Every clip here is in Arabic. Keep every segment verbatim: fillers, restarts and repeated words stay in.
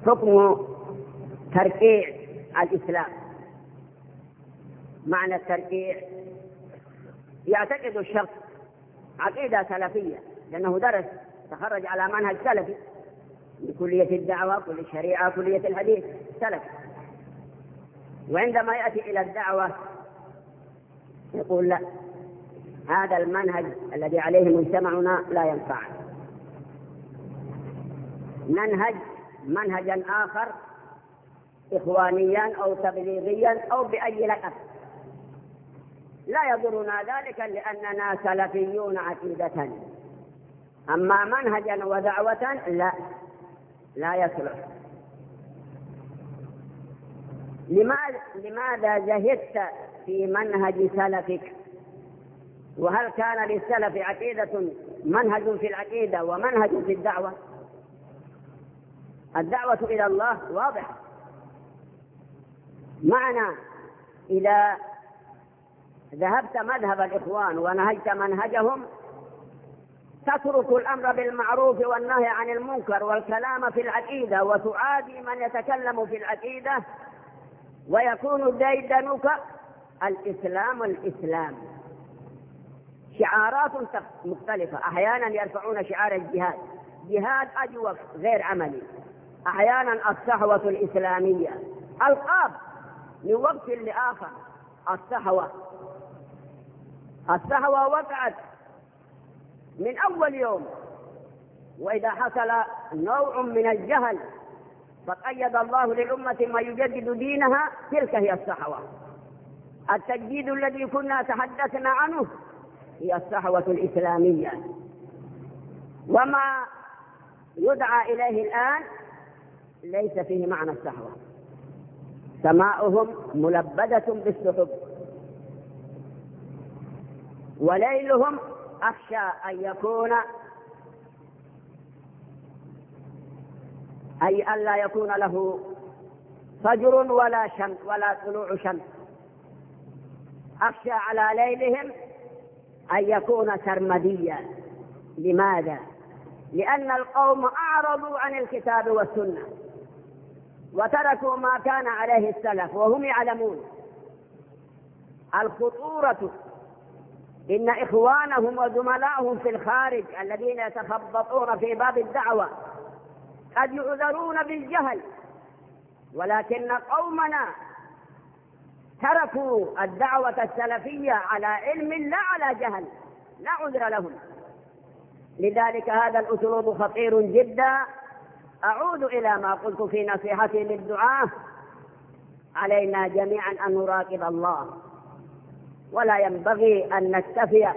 حكم تركيع الإسلام. معنى التركيع يعتقد الشخص عقيدة سلفية، لأنه درس تخرج على منهج سلفي بكلية الدعوة، كلية الشريعة، كلية الحديث سلفي، وعندما يأتي إلى الدعوة يقول لا، هذا المنهج الذي عليه مجتمعنا لا ينفع، ننهج منهجا آخر إخوانيا أو تبليغيا أو بأي لقب، لا يضرنا ذلك لأننا سلفيون عقيدة، أما منهجا ودعوة لا لا يصلح. لماذا زهدت في منهج سلفك؟ وهل كان للسلف عقيدة منهج في العقيدة ومنهج في الدعوة؟ الدعوة إلى الله واضحة. معنى إذا ذهبت مذهب الإخوان ونهجت منهجهم تترك الأمر بالمعروف والنهي عن المنكر والكلام في العقيدة وتعادي من يتكلم في العقيدة، ويكون ديدنك الإسلام الإسلام. شعارات مختلفة، أحيانا يرفعون شعار الجهاد، جهاد أجوف غير عملي، أحيانا الصحوة الإسلامية، ألقاب من وقت لآخر. الصحوة الصحوة وقعت من أول يوم، وإذا حصل نوع من الجهل فقيد الله للأمة ما يجدد دينها، تلك هي الصحوة. التجديد الذي كنا تحدثنا عنه هي الصحوة الإسلامية، وما يدعى إليه الآن ليس فيه معنى الصحوة. سماؤهم ملبدة بالسحب وليلهم أخشى أن يكون أي ألا يكون له فجر ولا شمس ولا طلوع شمس. أخشى على ليلهم أن يكون سرمديا. لماذا؟ لأن القوم أعرضوا عن الكتاب والسنة وتركوا ما كان عليه السلف وهم يعلمون الخطورة. إن إخوانهم وزملائهم في الخارج الذين يتخبطون في باب الدعوة قد يعذرون بالجهل، ولكن قومنا تركوا الدعوة السلفية على علم لا على جهل، لا عذر لهم. لذلك هذا الأسلوب خطير جدا. أعود إلى ما قلت في نصيحتي للدعاة: علينا جميعا أن نراقب الله، ولا ينبغي أن نكتفي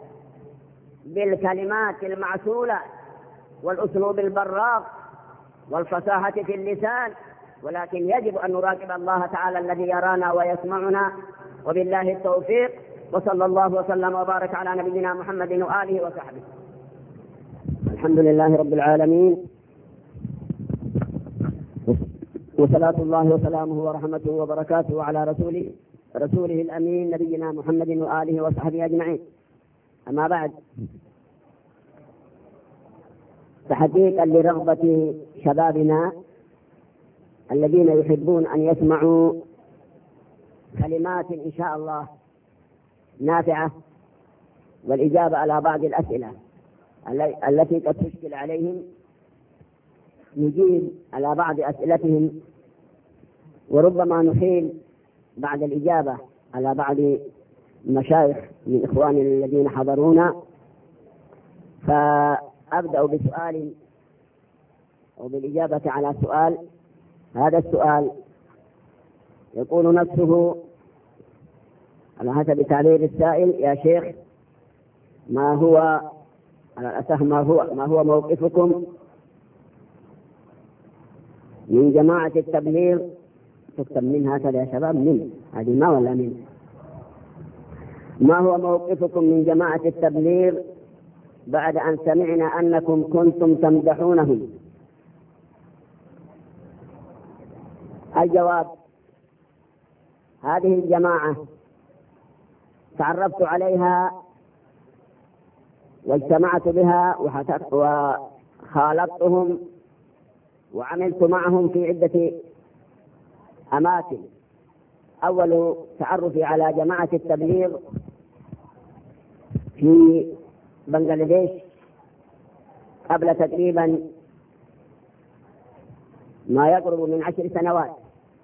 بالكلمات المعسولة والأسلوب البراق والفصاحة في اللسان، ولكن يجب أن نراقب الله تعالى الذي يرانا ويسمعنا. وبالله التوفيق، وصلى الله وسلم وبارك على نبينا محمد وآله وصحبه. الحمد لله رب العالمين، وصلاة الله وسلامه ورحمته وبركاته على رسوله رسوله الأمين نبينا محمد وآله وصحبه أجمعين. أما بعد، تحقيقا لرغبة شبابنا الذين يحبون أن يسمعوا كلمات إن شاء الله نافعة والإجابة على بعض الأسئلة التي قد تشكل عليهم، نجيب على بعض أسئلتهم، وربما نحيل بعد الإجابة على بعض المشايخ من إخواننا الذين حضرونا. فأبدأ بسؤال أو بالإجابة على سؤال. هذا السؤال يقول نفسه على حسب تعبير السائل: يا شيخ، ما هو على الأساس ما هو ما هو موقفكم من جماعة التبليغ؟ تكتب من هكذا يا شباب، من هذه ما ولا من ما هو موقفكم من جماعة التبليغ بعد أن سمعنا أنكم كنتم تمدحونهم؟ الجواب: هذه الجماعة تعرفت عليها واجتمعت بها وخالطتهم وعملت معهم في عدة أماكن. أول تعرفي على جماعة التبليغ في بنغلاديش قبل تقريبا ما يقرب من عشر سنوات.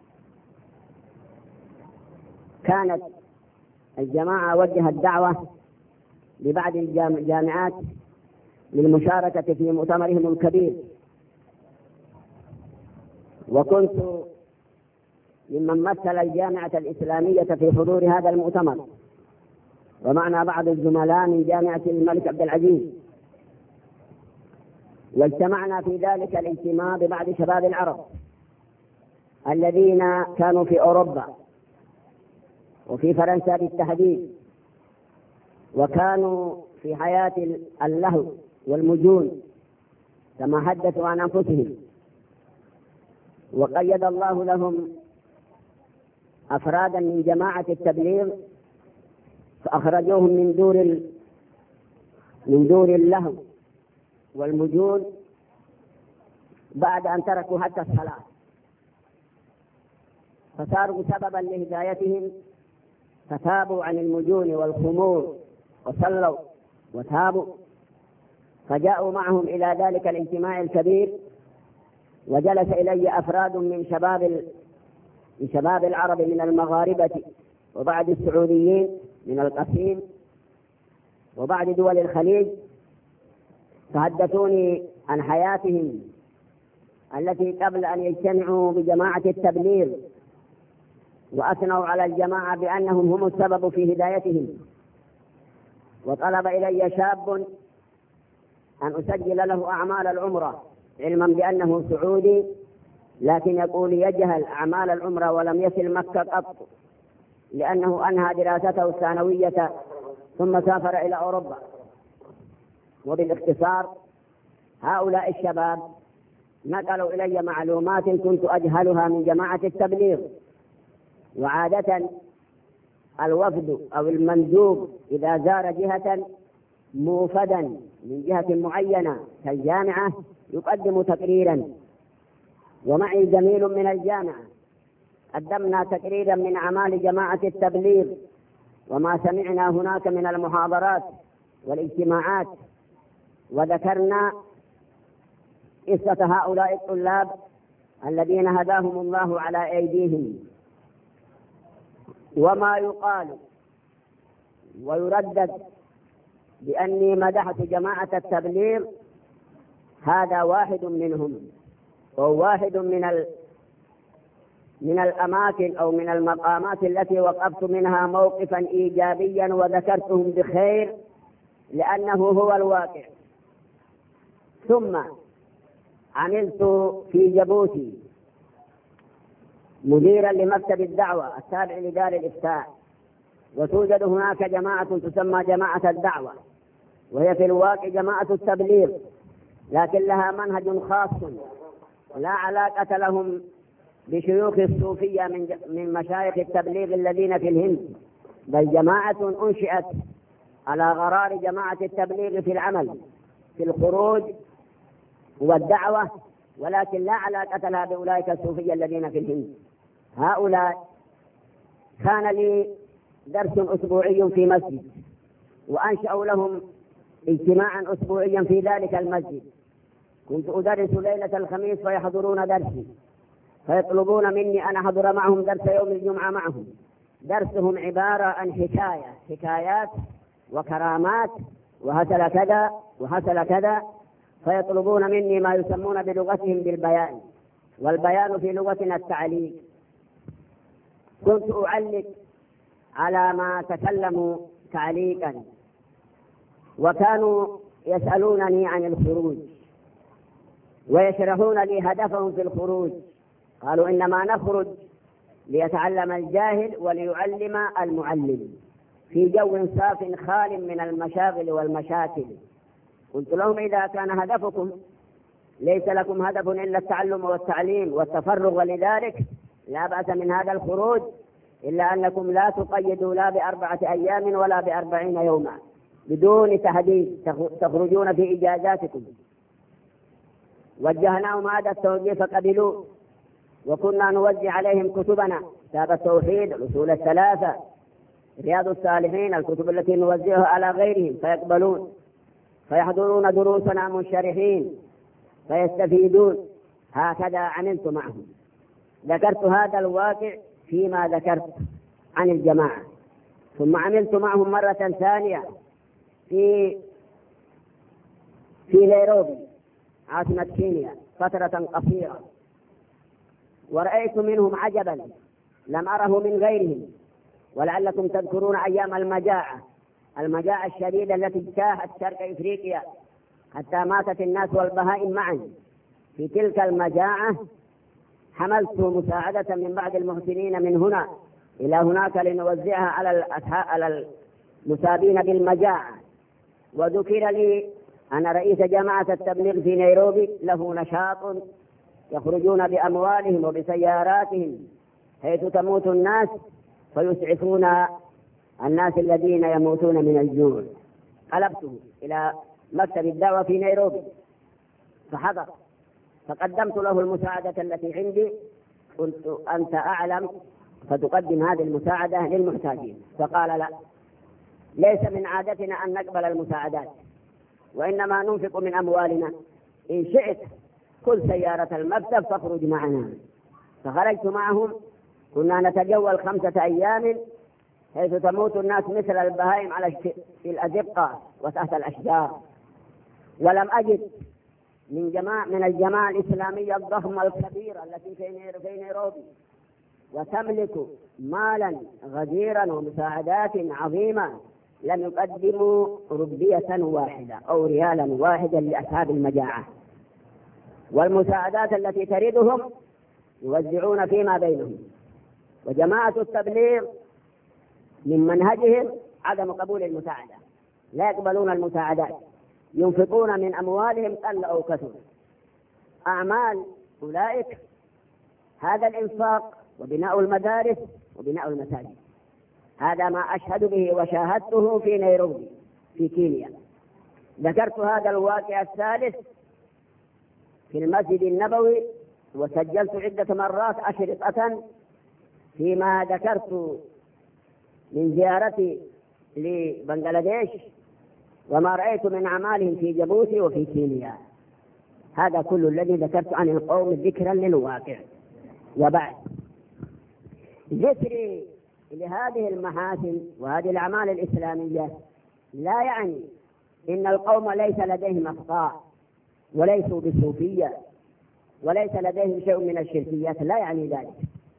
كانت الجماعة وجهت دعوة لبعض الجامعات للمشاركة في مؤتمرهم الكبير، وكنت ممن مثل الجامعة الإسلامية في حضور هذا المؤتمر، ومعنا بعض الزملاء من جامعة الملك عبد العزيز. واجتمعنا في ذلك الاجتماع ببعض شباب العرب الذين كانوا في أوروبا وفي فرنسا بالتحديد، وكانوا في حياة اللهو والمجون كما حدثوا عن أنفسهم. وقيد الله لهم أفرادا من جماعة التبليغ فأخرجوهم من دور ال... من دور اللهو والمجون بعد أن تركوا حتى الصلاة، فصاروا سببا لهدايتهم، فتابوا عن المجون والخمور وصلوا وتابوا، فجاءوا معهم إلى ذلك الاجتماع الكبير. وجلس إلي أفراد من شباب ال... من شباب العرب من المغاربة وبعض السعوديين من القصيم وبعض دول الخليج، فحدثوني عن حياتهم التي قبل أن يجتمعوا بجماعة التبليغ، وأثنوا على الجماعة بأنهم هم السبب في هدايتهم. وطلب إلي شاب أن أسجل له أعمال العمرة، علما بأنه سعودي لكن يقول يجهل أعمال العمرة ولم يصل مكة قط، لأنه أنهى دراسته الثانوية ثم سافر إلى أوروبا. وبالاختصار هؤلاء الشباب نقلوا إلي معلومات كنت أجهلها من جماعة التبليغ. وعادة الوفد أو المندوب إذا زار جهة موفدا من جهة معينة كالجامعة يقدم تقريرا، ومعي زميل من الجامعة قدمنا تقريرا من أعمال جماعة التبليغ وما سمعنا هناك من المحاضرات والاجتماعات، وذكرنا قصة هؤلاء الطلاب الذين هداهم الله على أيديهم. وما يقال ويردد بأني مدحت جماعة التبليغ هذا واحد منهم، وواحد من ال من الأماكن أو من المقامات التي وقفت منها موقفا إيجابيا وذكرتهم بخير لأنه هو الواقع. ثم عملت في جيبوتي مديرا لمكتب الدعوة التابع لدار الإفتاء، وتوجد هناك جماعة تسمى جماعة الدعوة، وهي في الواقع جماعة التبليغ، لكن لها منهج خاص لا علاقة لهم بشيوخ الصوفية من من مشايخ التبليغ الذين في الهند، بل جماعة أنشئت على غرار جماعة التبليغ في العمل في الخروج والدعوة، ولكن لا علاقة لها بأولئك الصوفية الذين في الهند. هؤلاء كان لي درس أسبوعي في مسجد، وأنشأوا لهم اجتماعا أسبوعيا في ذلك المسجد. كنت أدرس ليلة الخميس فيحضرون درسي، فيطلبون مني أن أحضر معهم درس يوم الجمعة معهم. درسهم عبارة عن حكاية حكايات وكرامات وحصل كذا وحصل كذا، فيطلبون مني ما يسمون بلغتهم بالبيان، والبيان في لغتنا التعليق. كنت أعلق على ما تكلموا تعليقا، وكانوا يسألونني عن الخروج ويشرحون لي هدفهم في الخروج. قالوا إنما نخرج ليتعلم الجاهل وليعلم المعلم في جو صاف خال من المشاغل والمشاكل. قلت لهم إذا كان هدفكم ليس لكم هدف إلا التعلم والتعليم والتفرغ، ولذلك لا بأس من هذا الخروج، إلا أنكم لا تقيدوا لا بأربعة أيام ولا بأربعين يوما بدون تحديد، تخرجون في إجازاتكم. وجهناهم هذا التوجيه فقبلوا، وكنا نوزع عليهم كتبنا، كتاب التوحيد، الأصول الثلاثة، رياض الصالحين، الكتب التي نوزعها على غيرهم فيقبلون، فيحضرون دروسنا منشرحين فيستفيدون. هكذا عملت معهم. ذكرت هذا الواقع فيما ذكرت عن الجماعة. ثم عملت معهم مرة ثانية في في نيروبي عاصمة كينيا فترة قصيرة، ورأيت منهم عجبا لم أره من غيرهم. ولعلكم تذكرون أيام المجاعة المجاعة الشديدة التي اجتاحت شرق إفريقيا حتى ماتت الناس والبهائم معا. في تلك المجاعة حملت مساعدة من بعض المحسنين من هنا إلى هناك لنوزعها على على المصابين بالمجاعة. وذكر لي أن رئيس جماعة التبليغ في نيروبي له نشاط يخرجون بأموالهم وبسياراتهم حيث تموت الناس فيسعفون الناس الذين يموتون من الجوع. قلبته إلى مكتب الدعوة في نيروبي فحضر، فقدمت له المساعدة التي عندي. قلت أنت أعلم فتقدم هذه المساعدة للمحتاجين. فقال لا، ليس من عادتنا أن نقبل المساعدات، وإنما ننفق من أموالنا. إن شئت كل سيارة المكتب فاخرج معنا. فخرجت معهم، كنا نتجول خمسة أيام حيث تموت الناس مثل البهائم على في الأزقة وتحت الأشجار. ولم أجد من جماعة من الجماعة الإسلامية الضخمة الكبيرة التي في نيروبي وتملك مالا غزيرا ومساعدات عظيمة لم يقدموا ربية واحدة أو ريالا واحدا لأصحاب المجاعة. والمساعدات التي تردهم يوزعون فيما بينهم. وجماعة التبليغ من منهجهم عدم قبول المساعدة، لا يقبلون المساعدات، ينفقون من أموالهم قل أو كثر. أعمال أولئك هذا الإنفاق وبناء المدارس وبناء المساجد. هذا ما أشهد به وشاهدته في نيروبي في كينيا. ذكرت هذا الواقع الثالث في المسجد النبوي، وسجلت عدة مرات أشرطة فيما ذكرت من زيارتي لبنغلاديش وما رأيت من أعمالهم في جيبوتي وفي كينيا. هذا كل الذي ذكرت عن القوم ذكرا للواقع. وبعد ذكري لهذه المحاسن وهذه الأعمال الإسلامية لا يعني إن القوم ليس لديهم أخطاء وليسوا بصوفية وليس لديهم شيء من الشركيات، لا يعني ذلك.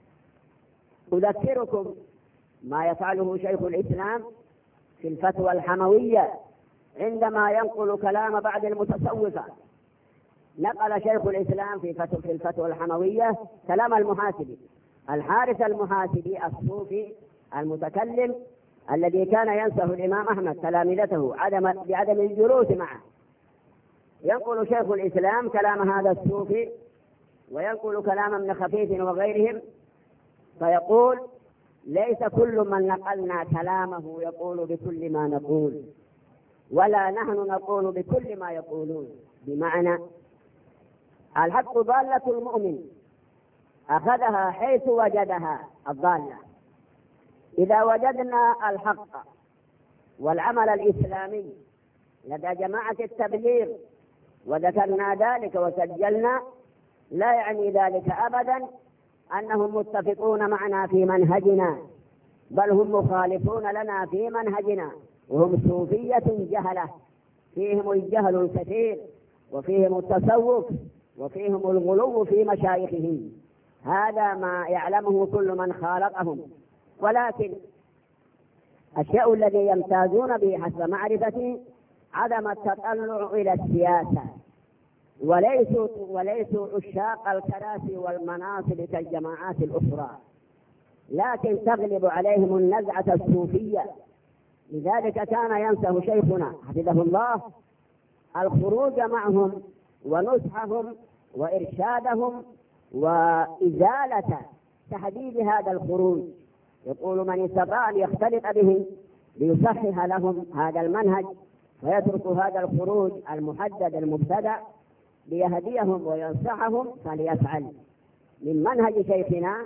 أذكركم ما يفعله شيخ الإسلام في الفتوى الحموية عندما ينقل كلام بعض المتصوفة. نقل شيخ الإسلام في فتوى في الفتوى الحموية كلام المحاسبي الحارث المحاسبي الصوفي المتكلم الذي كان ينصح الإمام أحمد تلامذته عدم بعدم الجلوس معه. ينقل شيخ الإسلام كلام هذا الصوفي وينقل كلام ابن خفيف وغيرهم، فيقول ليس كل من نقلنا كلامه يقول بكل ما نقول، ولا نحن نقول بكل ما يقولون. بمعنى الحق ضالة المؤمن أخذها حيث وجدها الضالة. إذا وجدنا الحق والعمل الإسلامي لدى جماعة التبليغ وذكرنا ذلك وسجلنا، لا يعني ذلك أبدا أنهم متفقون معنا في منهجنا، بل هم مخالفون لنا في منهجنا، وهم صوفية جهلة فيهم الجهل الكثير وفيهم التصوف وفيهم الغلو في مشايخهم. هذا ما يعلمه كل من خالطهم. ولكن الشيء الذي يمتازون به حسب معرفتي عدم التطلع إلى السياسة، وليسوا وليسوا عشاق الكراسي والمناصب كالجماعات الأخرى، لكن تغلب عليهم النزعة الصوفية. لذلك كان ينصح شيخنا حفظه الله الخروج معهم ونصحهم وإرشادهم وإزالة تحديد هذا الخروج. يقول من استطاع أن يختلط بهم ليصحح لهم هذا المنهج ويترك هذا الخروج المحدد المبتدع ليهديهم وينصحهم فليفعل. من منهج شيخنا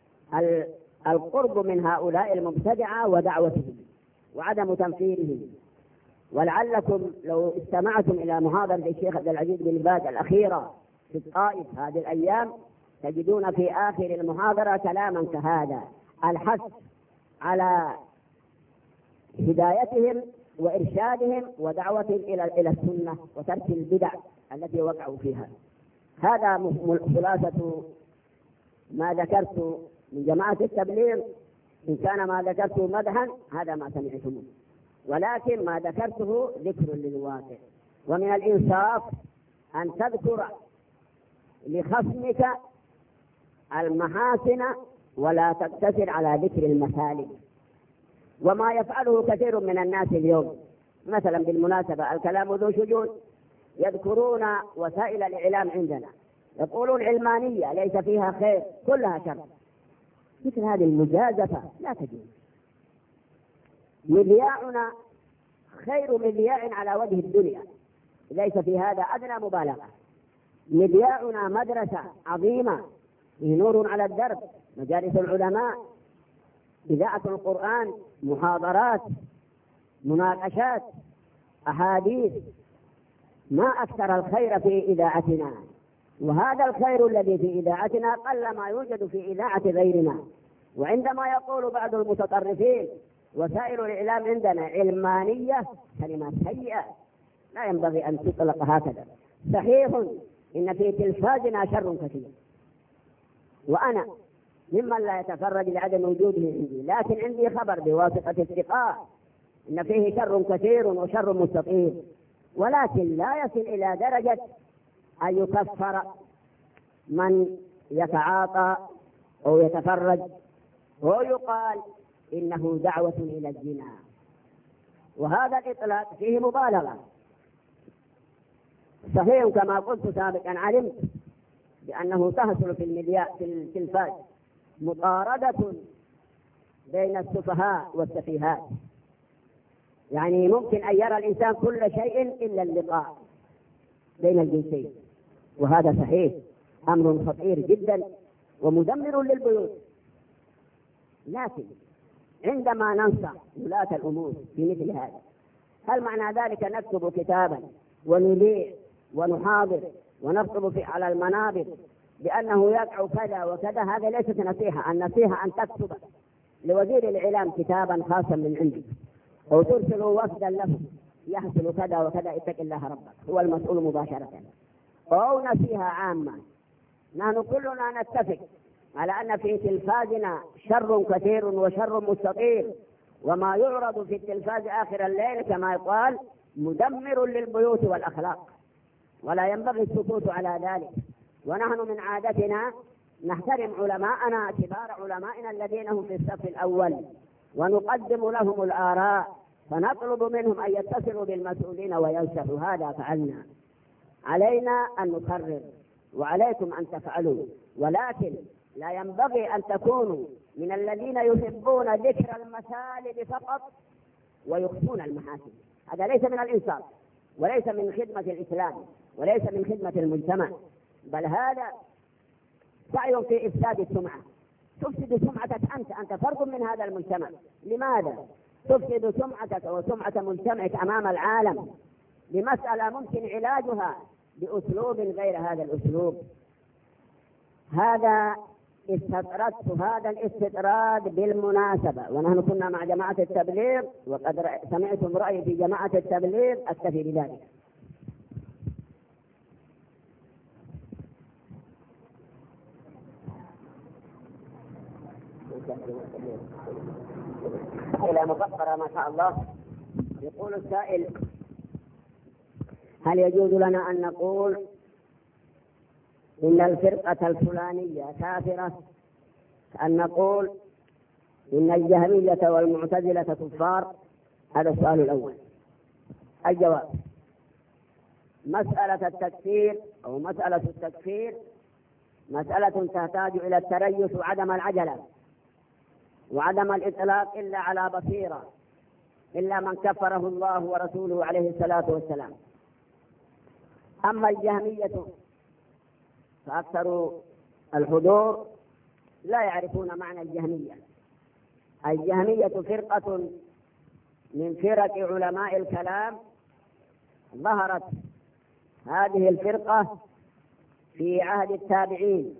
القرب من هؤلاء المبتدعة ودعوتهم وعدم تنفيرهم. ولعلكم لو استمعتم إلى محاضرة الشيخ عبد العزيز بن باز الأخيرة في الطائف هذه الأيام تجدون في آخر المحاضرة كلاما كهذا: الحث على هدايتهم وإرشادهم ودعوتهم إلى إلى السنة وترك البدع التي وقعوا فيها. هذا خلاصة ما ذكرت من جماعة التبليغ. إن كان ما ذكرته مدحا هذا ما سمعتموه، ولكن ما ذكرته ذكر للواقع. ومن الإنصاف أن تذكر لخصمك المحاسن ولا تقتصر على ذكر المسالك. وما يفعله كثير من الناس اليوم، مثلا بالمناسبة الكلام ذو شجون، يذكرون وسائل الإعلام عندنا يقولون علمانية ليس فيها خير كلها شر. مثل هذه المجازفة لا تجوز. مذياعنا خير مذياع على وجه الدنيا، ليس في هذا أدنى مبالغة. مذياعنا مدرسة عظيمة فيه نور على الدرب، مجالس العلماء، إذاعة القرآن، محاضرات، مناقشات، أحاديث. ما أكثر الخير في إذاعتنا، وهذا الخير الذي في إذاعتنا قل ما يوجد في إذاعة غيرنا. وعندما يقول بعض المتطرفين وسائل الإعلام عندنا علمانية، كلمات سيئة لا ينبغي أن تطلق هكذا. صحيح إن في تلفازنا شر كثير، وأنا ممن لا يتفرج لعدم وجوده عندي، لكن عندي خبر بواسطة الثقات إن فيه شر كثير وشر مستطيل، ولكن لا يصل إلى درجة أن يكفر من يتعاطى أو يتفرج ويقال إنه دعوة إلى الزنا. وهذا الإطلاق فيه مبالغة. صحيح كما قلت سابقا، علمت بأنه تحصل في المذياع في التلفاز مطاردة بين السفهاء والسفيهات، يعني ممكن أن يرى الإنسان كل شيء إلا اللقاء بين الجنسين، وهذا صحيح أمر خطير جدا ومدمر للبيوت. لكن عندما ننصح ولاة الأمور في مثل هذا، هل معنى ذلك نكتب كتابا ونذيع ونحاضر ونكتب في على المنابر بأنه يقع كذا وكذا؟ هذا ليست نصيحة. النصيحة أن تكتب لوزير الإعلام كتابا خاصا من عندك، أو ترسل وفدا له يحصل كذا وكذا، اتق الله ربك، هو المسؤول مباشرة. أو نصيحة عامة. نحن كلنا نتفق على أن في تلفازنا شر كثير وشر مستطيل، وما يعرض في التلفاز آخر الليل كما يقال مدمر للبيوت والأخلاق، ولا ينبغي السكوت على ذلك. ونحن من عادتنا نحترم علماءنا كبار علمائنا الذين هم في الصف الأول، ونقدم لهم الآراء، فنطلب منهم أن يتصلوا بالمسؤولين وينصحوا. هذا فعلنا. علينا أن نقرر وعليكم أن تفعلوا، ولكن لا ينبغي أن تكونوا من الذين يحبون ذكر المسالب فقط ويخفون المحاسن. هذا ليس من الإنصاف، وليس من خدمة الإسلام، وليس من خدمة المجتمع، بل هذا سعي في إفساد السمعة. تفسد سمعتك أنت، أنت فرد من هذا المجتمع. لماذا تفسد سمعتك وسمعة مجتمعك أمام العالم لمسألة ممكن علاجها بأسلوب غير هذا الأسلوب؟ هذا استطردت هذا الاستطراد بالمناسبة، ونحن كنا مع جماعة التبليغ، وقد سمعتم رأيي في جماعة التبليغ، أكتفي بذلك. إلى مفكرة ما شاء الله. يقول السائل: هل يجوز لنا أن نقول إن الفرقة الفلانية كافرة، أن نقول إن الجهمية والمعتزلة كفار؟ هذا السؤال الأول. الجواب: مسألة التكفير أو مسألة التكفير مسألة تحتاج إلى التريث وعدم العجلة وعدم الإطلاق إلا على بصيرة، إلا من كفره الله ورسوله عليه الصلاة والسلام. أما الجهمية فأكثر الحضور لا يعرفون معنى الجهمية. الجهمية فرقة من فرق علماء الكلام. ظهرت هذه الفرقة في عهد التابعين،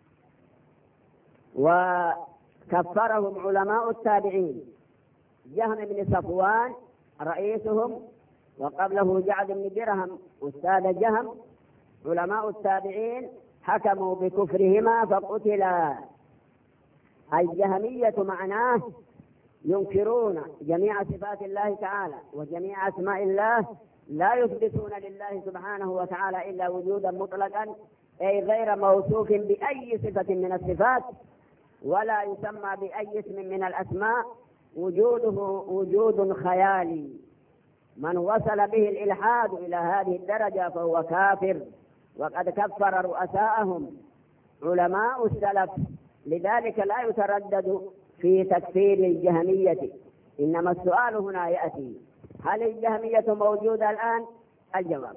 وكفرهم علماء التابعين. جهم بن صفوان رئيسهم، وقبله جعد بن درهم أستاذ جهم. علماء التابعين حكموا بكفرهما فقتلا. الجهمية معناه ينكرون جميع صفات الله تعالى وجميع أسماء الله، لا يثبتون لله سبحانه وتعالى إلا وجودا مطلقا، أي غير موصوف بأي صفة من الصفات، ولا يسمى بأي اسم من الأسماء. وجوده وجود خيالي. من وصل به الإلحاد إلى هذه الدرجة فهو كافر، وقد كفر رؤساءهم علماء السلف. لذلك لا يتردد في تكفير الجهمية، إنما السؤال هنا يأتي: هل الجهمية موجودة الآن؟ الجواب: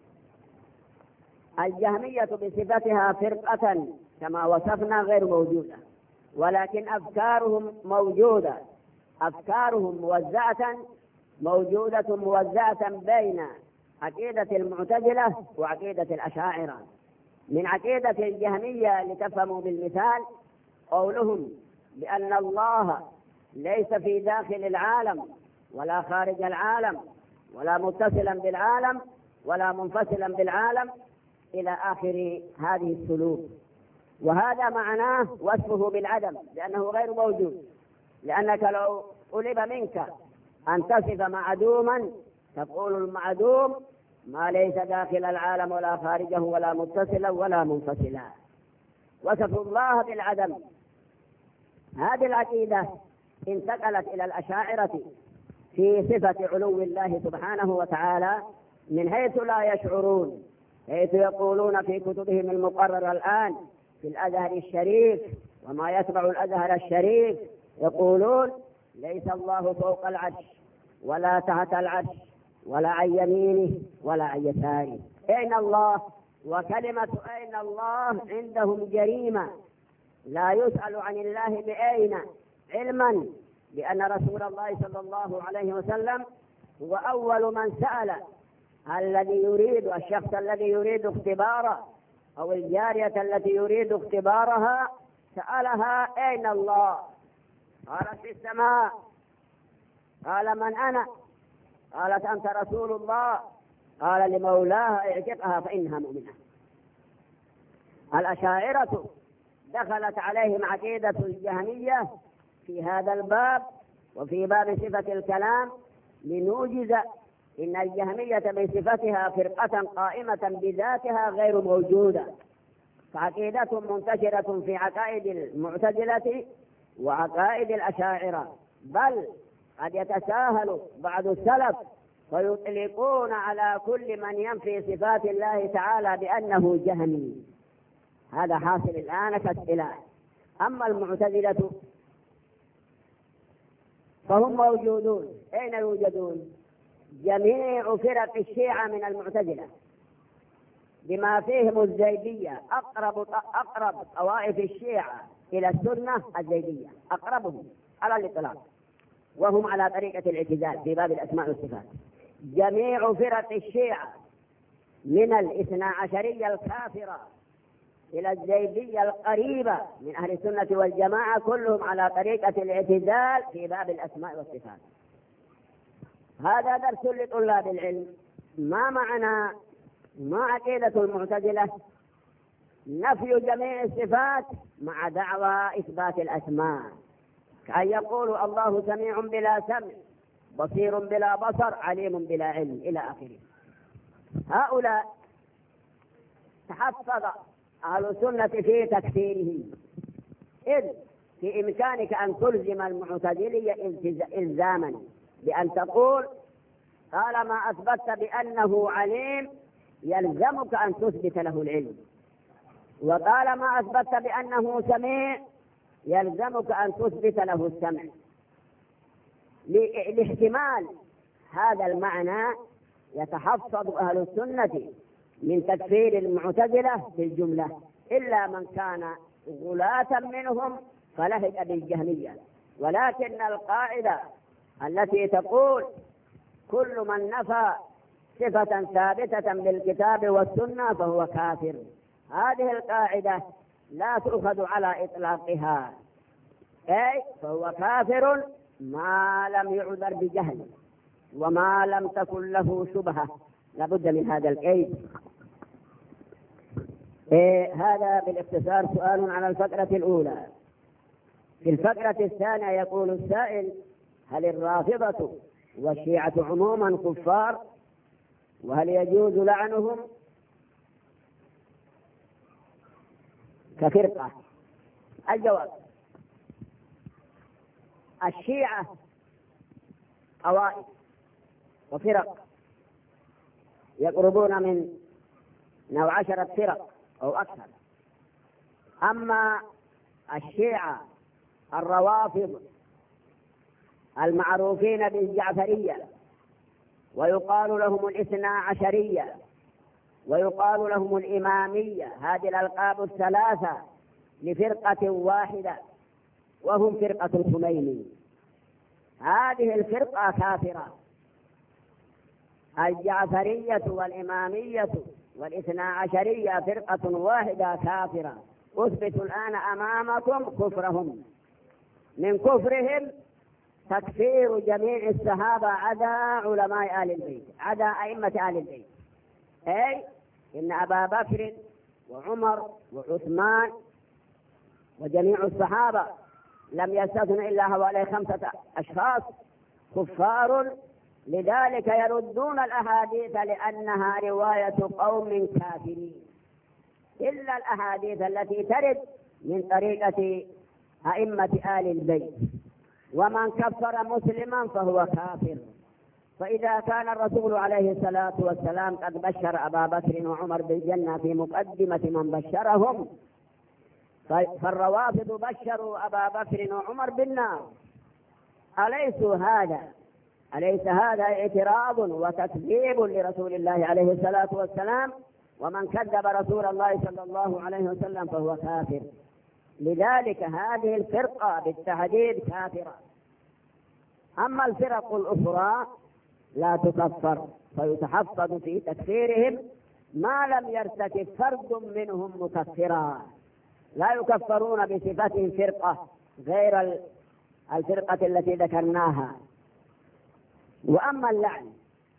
الجهمية بصفتها فرقة كما وصفنا غير موجودة، ولكن أفكارهم موجودة. أفكارهم موزعة موجودة موزعة بين عقيدة المعتزلة وعقيدة الأشاعرة. من عقيدة الجهمية لتفهموا بالمثال قولهم بأن الله ليس في داخل العالم ولا خارج العالم، ولا متصلا بالعالم ولا منفصلا بالعالم، إلى آخر هذه السلوك. وهذا معناه وصفه بالعدم، لأنه غير موجود. لأنك لو طلب منك أن تصف معدوما تقول المعدوم ما ليس داخل العالم ولا خارجه ولا متصلا ولا منفصلا. وصفوا الله بالعدم. هذه العقيدة انتقلت إلى الأشاعرة في صفة علو الله سبحانه وتعالى من حيث لا يشعرون، حيث يقولون في كتبهم المقررة الآن في الأزهر الشريف وما يتبع الأزهر الشريف، يقولون ليس الله فوق العرش ولا تحت العرش ولا عن يمينه ولا عن يساره. أين الله؟ وكلمة أين الله عندهم جريمة. لا يسأل عن الله بأين، علما بأن رسول الله صلى الله عليه وسلم هو أول من سأل الذي يريد الشخص الذي يريد اختباره أو الجارية التي يريد اختبارها، سألها أين الله؟ قالت في السماء. قال من أنا؟ قالت أنت رسول الله. قال لمولاها اعتقها فإنها مؤمنة. الأشاعرة دخلت عليهم عقيدة الجهمية في هذا الباب وفي باب صفة الكلام لنوجز إن الجهمية بصفتها فرقة قائمة بذاتها غير موجودة، فعقيدة منتشرة في عقائد المعتزلة وعقائد الأشاعرة. بل قد يتساهل بعض السلف ويطلقون على كل من ينفي صفات الله تعالى بأنه جهمي. هذا حاصل الآن كاصطلاح. أما المعتزلة فهم موجودون. أين يوجدون؟ جميع فرق الشيعة من المعتزلة بما فيهم الزيدية. أقرب أقرب طوائف الشيعة إلى السنة الزيدية، أقربهم على الإطلاق، وهم على طريقة الاعتزال في باب الأسماء والصفات. جميع فرق الشيعة من الاثنا عشرية الكافرة إلى الزيدية القريبة من أهل السنة والجماعة كلهم على طريقة الاعتزال في باب الأسماء والصفات. هذا درس لطلاب العلم. ما معنى ما عقيدة المعتزلة؟ نفي جميع الصفات مع دعوى إثبات الأسماء، كأن يقول الله سميع بلا سمع، بصير بلا بصر، عليم بلا علم، إلى آخره. هؤلاء تحفظ أهل السنة في تكفيرهم، إذ في إمكانك أن تلزم المعتزلية إلزاما بأن تقول طالما أثبتت بأنه عليم يلزمك أن تثبت له العلم، وطالما أثبتت بأنه سميع يلزمك أن تثبت له السمع. لاحتمال هذا المعنى يتحفظ أهل السنة من تكفير المعتزلة بالجملة، إلا من كان غلاة منهم فلهج بالجهمية. ولكن القاعدة التي تقول كل من نفى صفة ثابتة بالكتاب والسنة فهو كافر، هذه القاعدة لا تؤخذ على إطلاقها، أي فهو كافر ما لم يعذر بجهل وما لم تكن له شبهة، لابد من هذا القيد. إيه هذا بالاختصار سؤال على الفقرة الأولى. في الفقرة الثانية يقول السائل: هل الرافضة والشيعة عموما كفار؟ وهل يجوز لعنهم كفرقة؟ الجواب: الشيعة طوائف وفرق يقربون من نوع عشرة فرق أو أكثر. أما الشيعة الروافض المعروفين بالجعفرية ويقال لهم الاثنا عشرية ويقال لهم الإمامية، هذه الألقاب الثلاثة لفرقة واحدة وهم فرقة الخميني. هذه الفرقة كافرة، الجعفرية والإمامية والاثنا عشرية فرقة واحدة كافرة. أثبت الآن أمامكم كفرهم. من كفرهم تكفير جميع الصحابة عدا علماء آل البيت، عدا أئمة آل البيت، أي إن أبا بكر وعمر وعثمان وجميع الصحابة لم يستثن إلا حوالي خمسة أشخاص كفار. لذلك يردون الأحاديث لأنها رواية قوم كافرين، إلا الأحاديث التي ترد من طريقة أئمة آل البيت. ومن كفر مسلما فهو كافر. فإذا كان الرسول عليه الصلاة والسلام قد بشر أبا بكر وعمر بالجنة في مقدمة من بشرهم، فالروافض بشروا أبا بكر وعمر بالنار. أليسوا هذا أليس هذا اعتراض وتكذيب لرسول الله عليه الصلاة والسلام؟ ومن كذب رسول الله صلى الله عليه وسلم فهو كافر. لذلك هذه الفرقة بالتحديد كافرة. أما الفرق الأخرى لا تكفر، فيتحفظ في تكفيرهم ما لم يرتكب فرد منهم مكفرا، لا يكفرون بصفتهم فرقة غير الفرقة التي ذكرناها. وأما اللعن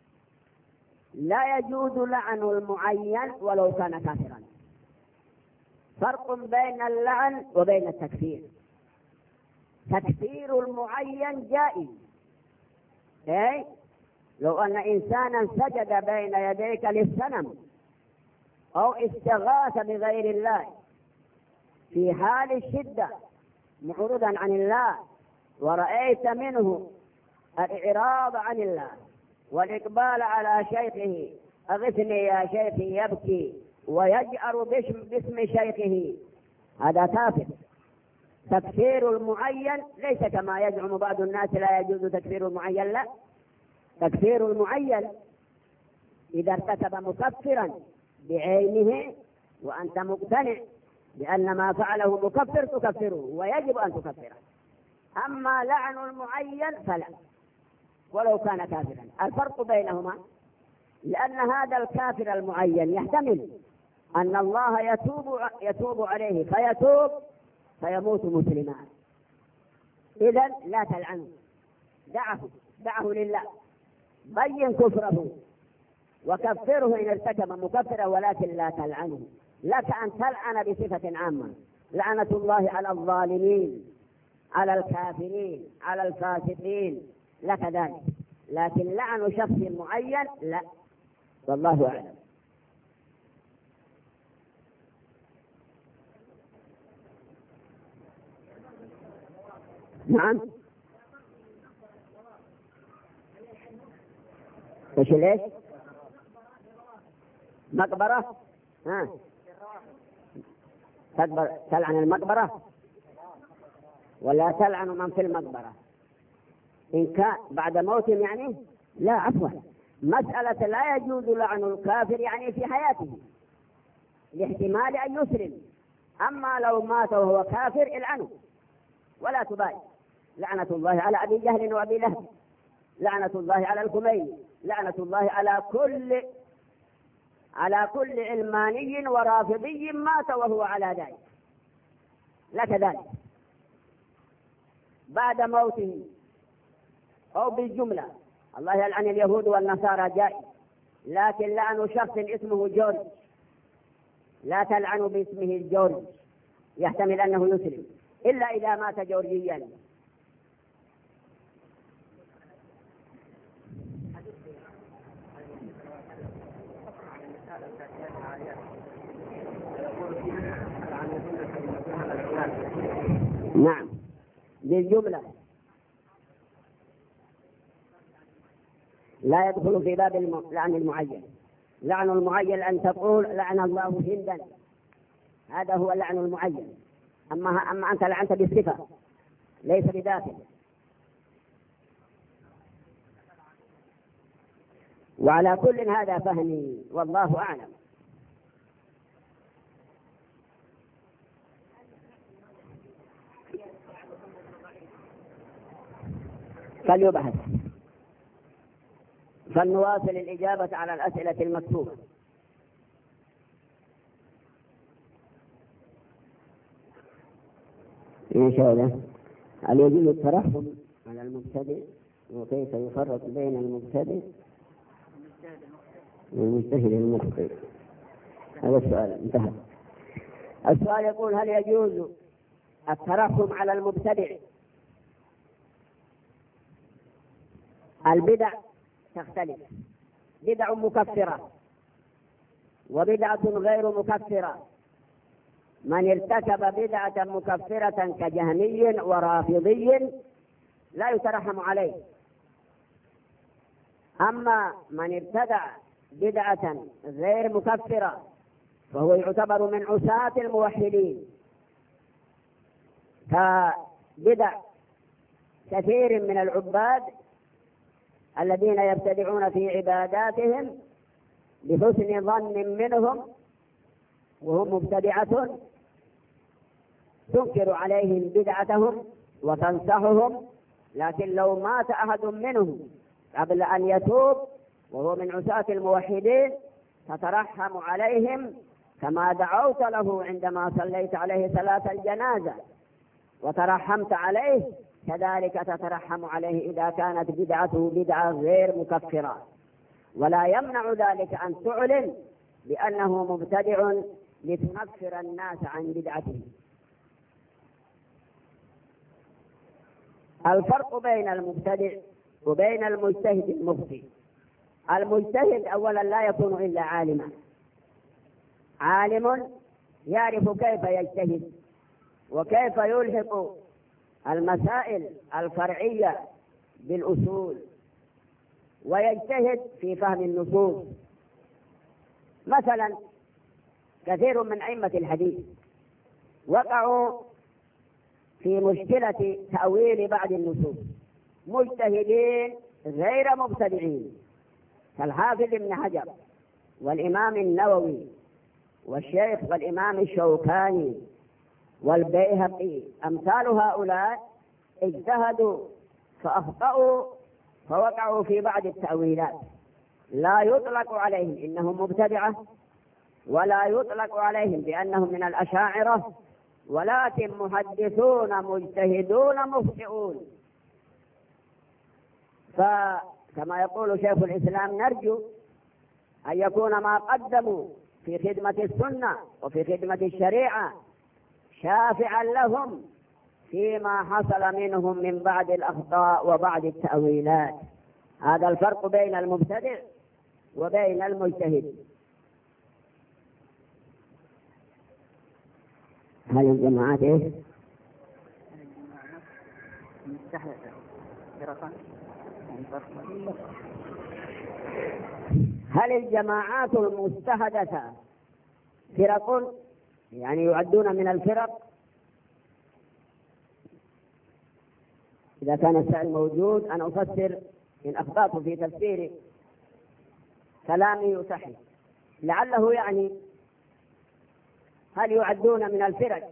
لا يجوز لعن المعين ولو كان كافرا. فرق بين اللعن وبين التكفير. تكفير المعين جائز، أي لو أن إنسانا سجد بين يديك للصنم أو استغاث بغير الله في حال الشدة معرضا عن الله، ورأيت منه الإعراض عن الله والإقبال على شيخه، أغثني يا شيخي، يبكي ويجأر باسم شيخه، هذا كافر. تكفير المعين ليس كما يزعم بعض الناس لا يجوز تكفير المعين، لا، تكفير المعين إذا ارتكب مكفرا بعينه وأنت مقتنع بأن ما فعله مكفر تكفره ويجب أن تكفره. أما لعن المعين فلا، ولو كان كافرا. الفرق بينهما لأن هذا الكافر المعين يحتمل أن الله يتوب يتوب عليه فيتوب فيموت مسلما، إذن لا تلعنه، دعه دعه لله، بين كفره وكفره إن ارتكب مكفرا، ولكن لا تلعنه. لك أن تلعن بصفة عامة، لعنة الله على الظالمين، على الكافرين، على الفاسقين، لك ذلك، لكن لعن شخص معين لا، والله أعلم. نعم. ايش ليش؟ مقبرة؟ ها. تلعن المقبرة ولا تلعن من في المقبرة؟ إن كان بعد موتهم يعني؟ لا، عفوا، مسألة لا يجوز لعن الكافر يعني في حياته لاحتمال أن يسلم، أما لو مات وهو كافر العنه ولا تبالي. لعنة الله على أبي جهل وأبي لهب، لعنة الله على الخميني، لعنة الله على كل على كل علماني ورافضي مات وهو على ذلك. لا كذلك بعد موته أو بالجملة، الله يلعن اليهود والنصارى جائز، لكن لعن شخص اسمه جورج لا تلعن باسمه الجورج، يحتمل أنه يسلم إلا إذا مات جورجيا. نعم بالجملة لا يدخل في باب لعن المعين. لعن المعين أن تقول لعن الله هندا، هذا هو اللعن المعين. أما أما أنت لعنت بالصفة ليس بداخل. وعلى كل هذا فهمي والله أعلم. فليبحث. فلنواصل الإجابة على الأسئلة المكتوبة. إن شاء الله. هل يجوز الترحم على المبتدئ، وكيف يفرق بين المبتدئ والمجتهد المخطئ؟ هذا السؤال انتهى. السؤال يقول: هل يجوز الترحم على المبتدئ؟ البدع تختلف، بدع مكفرة وبدعة غير مكفرة. من ارتكب بدعة مكفرة كجهمي ورافضي لا يترحم عليه. أما من ابتدع بدعة غير مكفرة فهو يعتبر من عصاة الموحدين، كبدع كثير من العباد الذين يبتدعون في عباداتهم بحسن ظن منهم وهم مبتدعة، تنكر عليهم بدعتهم وتنصحهم، لكن لو مات أحد منهم قبل أن يتوب وهو من عصاة الموحدين تترحم عليهم كما دعوت له عندما صليت عليه صلاة الجنازة وترحمت عليه، كذلك تترحم عليه إذا كانت بدعته بدعة غير مكفرة. ولا يمنع ذلك أن تعلن بأنه مبتدع لتنفر الناس عن بدعته. الفرق بين المبتدع وبين المجتهد المخطئ: المجتهد أولا لا يكون إلا عالما، عالم يعرف كيف يجتهد وكيف يلحق المسائل الفرعية بالأصول، ويجتهد في فهم النصوص. مثلا كثير من أئمة الحديث وقعوا في مشكلة تأويل بعض النصوص، مجتهدين غير مبتدعين، كالحافظ ابن حجر والإمام النووي والشيخ والإمام الشوكاني والبيهقي. أمثال هؤلاء اجتهدوا فأخطأوا فوقعوا في بعض التأويلات، لا يطلق عليهم إنهم مبتدعة ولا يطلق عليهم بأنهم من الأشاعرة، ولكن محدثون مجتهدون مخطئون. فكما يقول شيخ الإسلام: نرجو أن يكون ما قدموا في خدمة السنة وفي خدمة الشريعة شافعا لهم فيما حصل منهم من بعض الأخطاء وبعض التأويلات. هذا الفرق بين المبتدع وبين المجتهد. هل الجماعات ايش؟ هل الجماعات المستحدثة فرق، يعني يعدون من الفرق؟ إذا كان السائل موجود أنا أفسر إن أخطأت في تفسير كلامي يصحح. لعله يعني هل يعدون من الفرق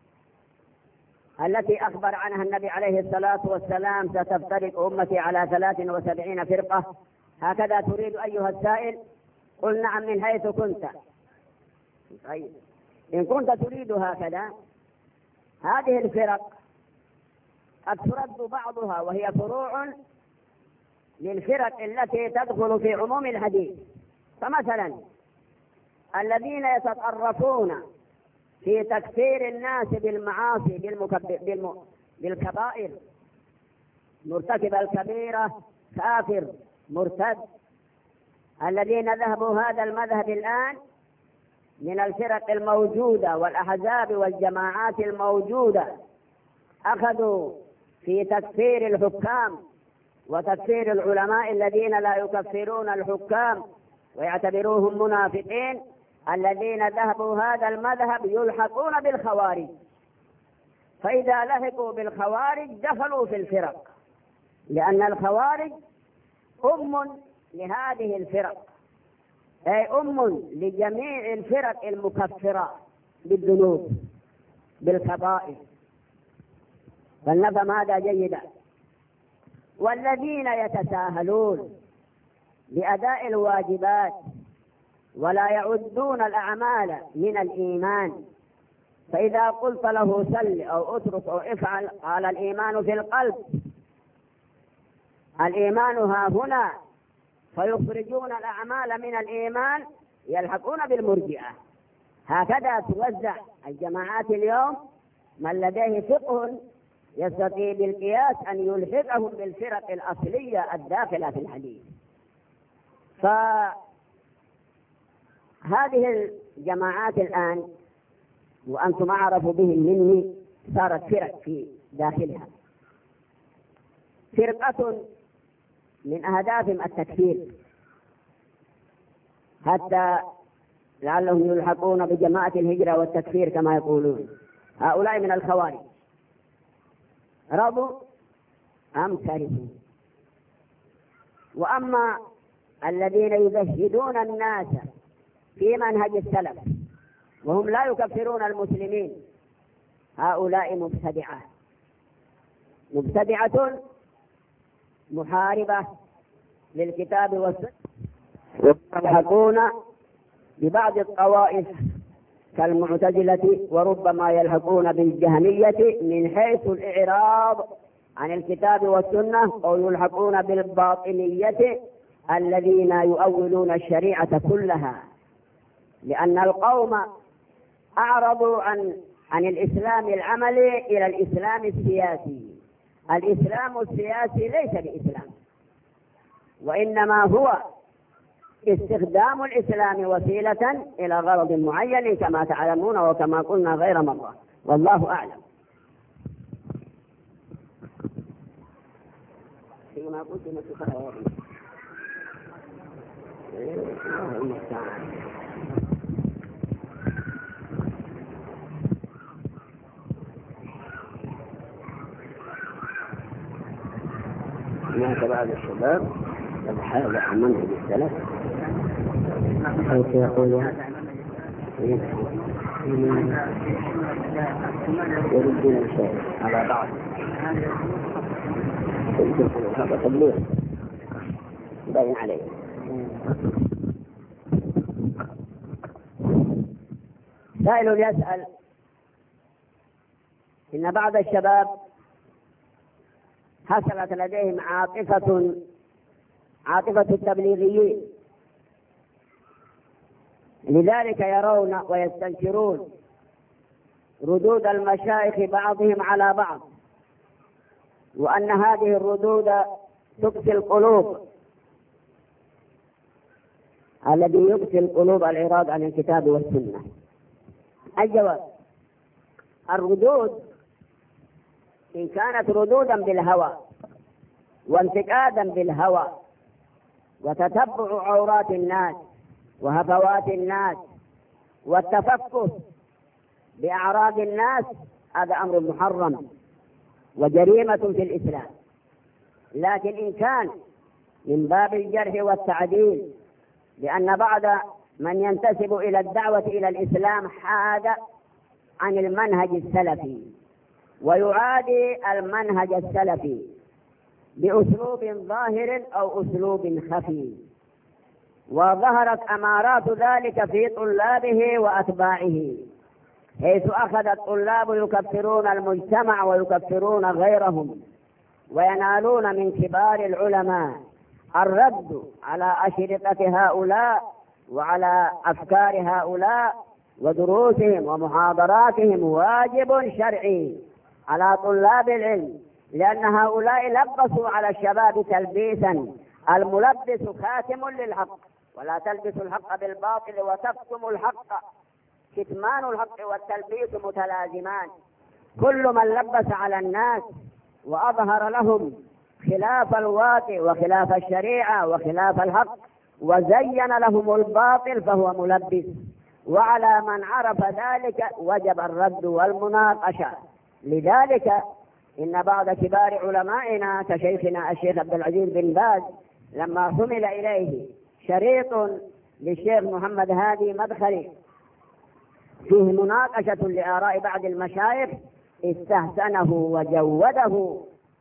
التي أخبر عنها النبي عليه الصلاة والسلام ستفترق أمتي على ثلاث وسبعين فرقة؟ هكذا تريد أيها السائل؟ قل نعم من حيث كنت. طيب إن كنت تريد هكذا، هذه الفرق قد ترد بعضها وهي فروع للفرق التي تدخل في عموم الحديث. فمثلا الذين يتطرفون في تكفير الناس بالمعاصي بالمكب... بالكبائر، مرتكب الكبيرة كافر مرتد، الذين ذهبوا هذا المذهب الآن من الفرق الموجودة والأحزاب والجماعات الموجودة، أخذوا في تكفير الحكام وتكفير العلماء الذين لا يكفرون الحكام ويعتبروهم منافقين. الذين ذهبوا هذا المذهب يلحقون بالخوارج، فإذا لحقوا بالخوارج دخلوا في الفرق، لأن الخوارج أم لهذه الفرق، أي أم لجميع الفرق المكفرة بالذنوب بالكبائر، فلنفهم هذا جيدا. والذين يتساهلون بأداء الواجبات ولا يعدون الأعمال من الإيمان، فإذا قلت له سل أو اترك أو افعل قال الإيمان في القلب، الإيمان ها هنا، فيخرجون الأعمال من الإيمان، يلحقون بالمرجئة. هكذا توزع الجماعات اليوم، من لديه فقه يستطيع بالقياس أن يلحقهم بالفرق الأصلية الداخلة في الحديث. فهذه الجماعات الآن وأنتم أعرف بهم مني صارت فرق في داخلها. فرقة من أهدافهم التكفير، حتى لعلهم يلحقون بجماعة الهجرة والتكفير كما يقولون. هؤلاء من الخوارج، رضوا أم كرهوا. وأما الذين يزهدون الناس في منهج السلف وهم لا يكفرون المسلمين، هؤلاء مبتدعة مبتدعة محاربة للكتاب والسنة، يلحقون ببعض الطوائف كالمعتزلة، وربما يلحقون بالجهمية من حيث الإعراض عن الكتاب والسنة، أو يلحقون بالباطنية الذين يؤولون الشريعة كلها، لأن القوم أعرضوا عن عن الإسلام العملي إلى الإسلام السياسي. الإسلام السياسي ليس بإسلام، وإنما هو استخدام الإسلام وسيلة إلى غرض معين كما تعلمون وكما قلنا غير مرة، والله أعلم. فيما قلت نتفرغ هناك بعض الشباب يبحث عن منهج السلف، حيث يقول يردون الشيء على بعض، هذا تبليغ باين عليه. سائل يسأل إن بعض الشباب حصلت لديهم عاطفة عاطفة التبليغيين، لذلك يرون ويستنكرون ردود المشايخ بعضهم على بعض، وأن هذه الردود تقسي القلوب. الذي يقسي القلوب الإعراض عن الكتاب والسنة. الجواب: الردود إن كانت ردودا بالهوى وانتقادا بالهوى وتتبع عورات الناس وهفوات الناس والتفكه بأعراض الناس، هذا أمر محرم وجريمة في الإسلام. لكن إن كان من باب الجرح والتعديل، لأن بعض من ينتسب إلى الدعوة إلى الإسلام حاد عن المنهج السلفي ويعادي المنهج السلفي بأسلوب ظاهر أو أسلوب خفي، وظهرت أمارات ذلك في طلابه وأتباعه، حيث أخذ الطلاب يكفرون المجتمع ويكفرون غيرهم، وينالون من كبار العلماء الرد على أشرطة هؤلاء وعلى أفكار هؤلاء، ودروسهم ومحاضراتهم واجب شرعي على طلاب العلم، لأن هؤلاء لبسوا على الشباب تلبيسا، الملبس خاتم للحق، ولا تلبسوا الحق بالباطل وتكتموا الحق، كتمان الحق والتلبيس متلازمان. كل من لبس على الناس وأظهر لهم خلاف الواقع وخلاف الشريعة وخلاف الحق وزين لهم الباطل فهو ملبس، وعلى من عرف ذلك وجب الرد والمناقشة. لذلك إن بعض كبار علمائنا كشيخنا الشيخ عبد العزيز بن باز لما حمل إليه شريط للشيخ محمد هادي مدخلي فيه مناقشة لآراء بعض المشايخ استحسنه وجوده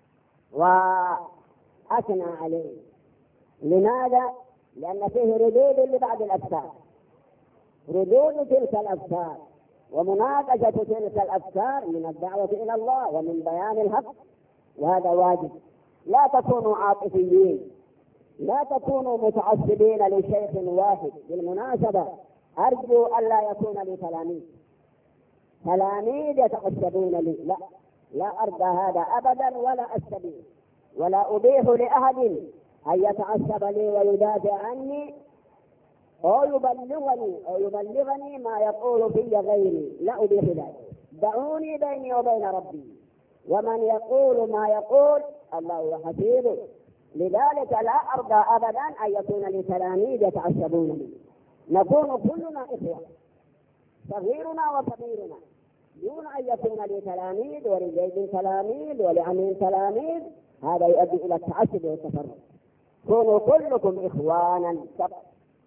وأثنى عليه. لماذا؟ لأن فيه ردود لبعض الأفكار، ردود تلك الأفكار ومناقشة تلك الأفكار من الدعوة إلى الله ومن بيان الحق، وهذا واجب. لا تكونوا عاطفيين، لا تكونوا متعصبين لشيخ واحد. بالمناسبة أرجو ألا يكون لي تلاميذ تلاميذ يتعصبون لي، لا لا أرضى هذا أبدا، ولا أستبين ولا أبيح لأحد أن يتعصب لي ويدافع عني أو يبلغني أو يبلغني ما يقول في غيري، لا أبيح ذلك. دعوني بيني وبين ربي، ومن يقول ما يقول الله حسيبه. لذلك لا أرضى أبدا أن يكون لي تلاميذ يتعصبون لي. نكون كلنا إخوة، صغيرنا وكبيرنا، دون أن يكون لي تلاميذ ولزيد تلاميذ ولعمين تلاميذ. هذا يؤدي إلى التعصب والتفرق. كونوا كلكم إخوانا فقط.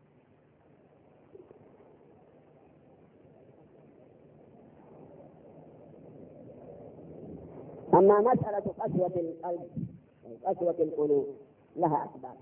أما مسألة قسوة القلب قسوة القلوب لها أسباب.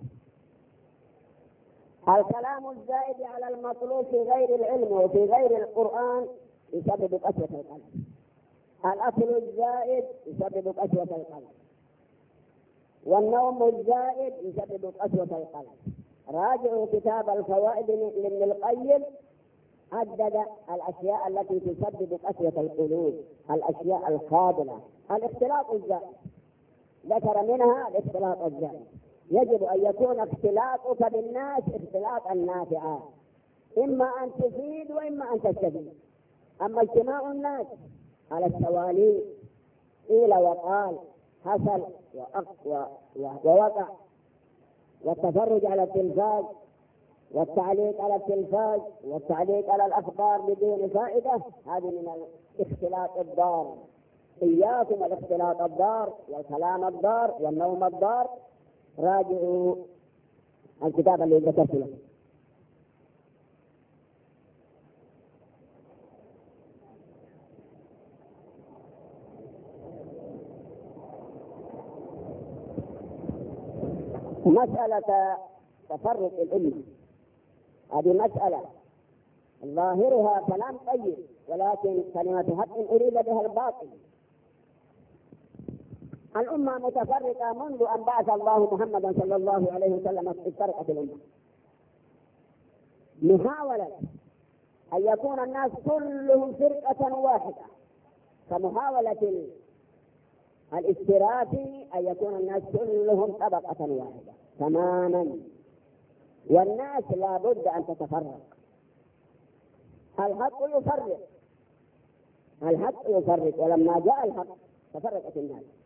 الكلام الزائد على المطلوب في غير العلم وفي غير القرآن يسبب قسوة القلب. الأكل الزائد يسبب قسوة القلب، والنوم الزائد يسبب قسوة القلب. راجعوا كتاب الفوائد لابن القيم، عدد الأشياء التي تسبب قسوة القلوب، الأشياء الفاضلة. الاختلاط الزائد ذكر منها الاختلاط الزائد. يجب أن يكون اختلاطك بالناس اختلاطا نافعا، إما أن تفيد وإما أن تستفيد. أما اجتماع الناس على السواليف قيل وقال حصل ووقع، والتفرج على التلفاز والتعليق على التلفاز والتعليق على الأخبار بدون فائدة، هذه من الاختلاط الضار. إياكم الاختلاط الضار والكلام الضار والنوم الضار. راجعوا الكتاب اللي ذكرت له. مسألة تفرق الأمة هذه مسألة ظاهرها كلام طيب، ولكن كلمة حق أريد بها الباطل. الأمة متفرقة منذ أن بعث الله محمدا صلى الله عليه وسلم. افترقت الأمة محاولة أن يكون الناس كلهم فرقة واحدة، كمحاولة الاشتراك أن يكون الناس كلهم طبقة واحدة تماما. والناس لا بد أن تتفرق. الحق يفرق الحق يفرق ولما جاء الحق تفرقت الناس.